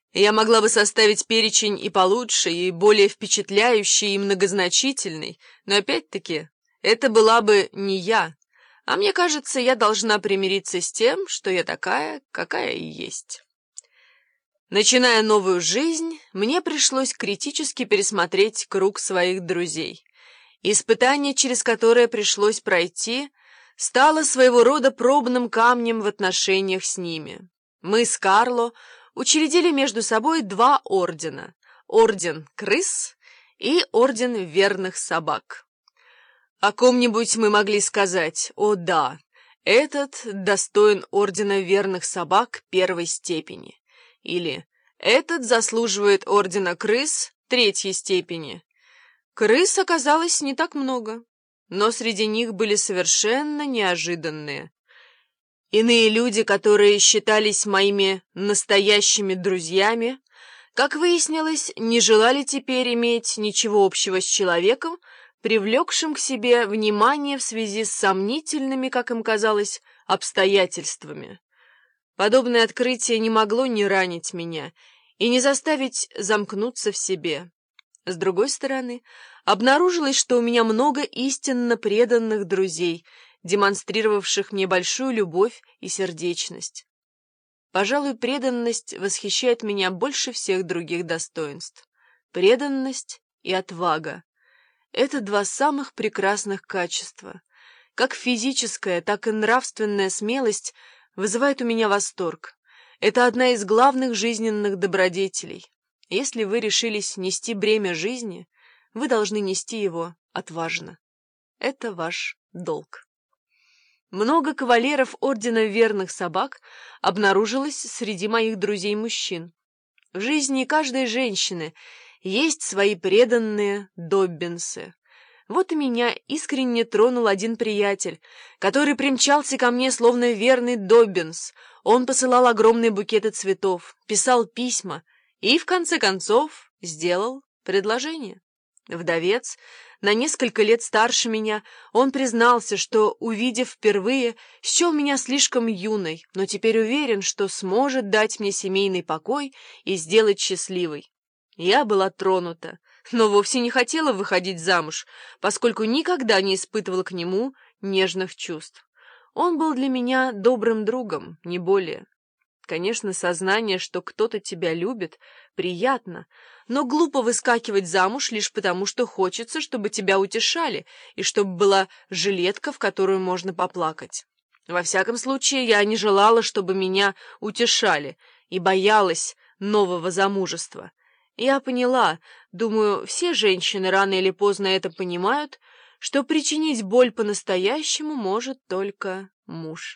Я могла бы составить перечень и получше, и более впечатляющий, и многозначительный, но опять-таки это была бы не я, а мне кажется, я должна примириться с тем, что я такая, какая и есть. Начиная новую жизнь, мне пришлось критически пересмотреть круг своих друзей. Испытание, через которое пришлось пройти, стало своего рода пробным камнем в отношениях с ними. Мы с Карло учредили между собой два ордена – орден крыс и орден верных собак. О ком-нибудь мы могли сказать: «О да, этот достоин ордена верных собак первой степени», или «этот заслуживает ордена крыс третьей степени». Крыс оказалось не так много, но среди них были совершенно неожиданные. Иные люди, которые считались моими настоящими друзьями, как выяснилось, не желали теперь иметь ничего общего с человеком, привлекшим к себе внимание в связи с сомнительными, как им казалось, обстоятельствами. Подобное открытие не могло не ранить меня и не заставить замкнуться в себе. С другой стороны, обнаружилось, что у меня много истинно преданных друзей, демонстрировавших мне большую любовь и сердечность. Пожалуй, преданность восхищает меня больше всех других достоинств. Преданность и отвага — это два самых прекрасных качества. Как физическая, так и нравственная смелость вызывает у меня восторг. Это одна из главных жизненных добродетелей. Если вы решились нести бремя жизни, вы должны нести его отважно. Это ваш долг. Много кавалеров ордена верных собак обнаружилось среди моих друзей-мужчин. В жизни каждой женщины есть свои преданные доббинсы. Вот и меня искренне тронул один приятель, который примчался ко мне словно верный доббинс. Он посылал огромные букеты цветов, писал письма и, в конце концов, сделал предложение. Вдовец, на несколько лет старше меня, он признался, что, увидев впервые, счел меня слишком юной, но теперь уверен, что сможет дать мне семейный покой и сделать счастливой. Я была тронута, но вовсе не хотела выходить замуж, поскольку никогда не испытывала к нему нежных чувств. Он был для меня добрым другом, не более. Конечно, сознание, что кто-то тебя любит, приятно, но глупо выскакивать замуж лишь потому, что хочется, чтобы тебя утешали, и чтобы была жилетка, в которую можно поплакать. Во всяком случае, я не желала, чтобы меня утешали, и боялась нового замужества. Я поняла, думаю, все женщины рано или поздно это понимают, что причинить боль по-настоящему может только муж.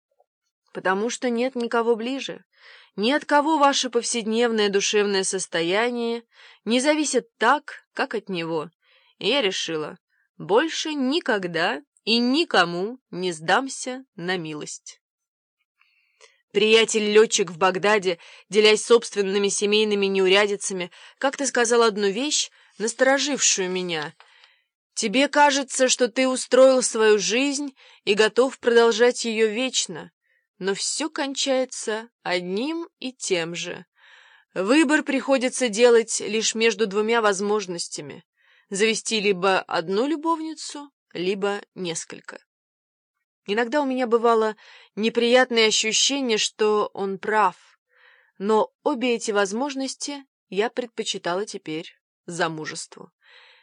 Потому что нет никого ближе, ни от кого ваше повседневное душевное состояние не зависит так, как от него. И я решила, больше никогда и никому не сдамся на милость. Приятель-летчик в Багдаде, делясь собственными семейными неурядицами, как-то сказал одну вещь, насторожившую меня. «Тебе кажется, что ты устроил свою жизнь и готов продолжать ее вечно. Но все кончается одним и тем же. Выбор приходится делать лишь между двумя возможностями — завести либо одну любовницу, либо несколько». Иногда у меня бывало неприятное ощущение, что он прав, но обе эти возможности я предпочитала теперь замужеству.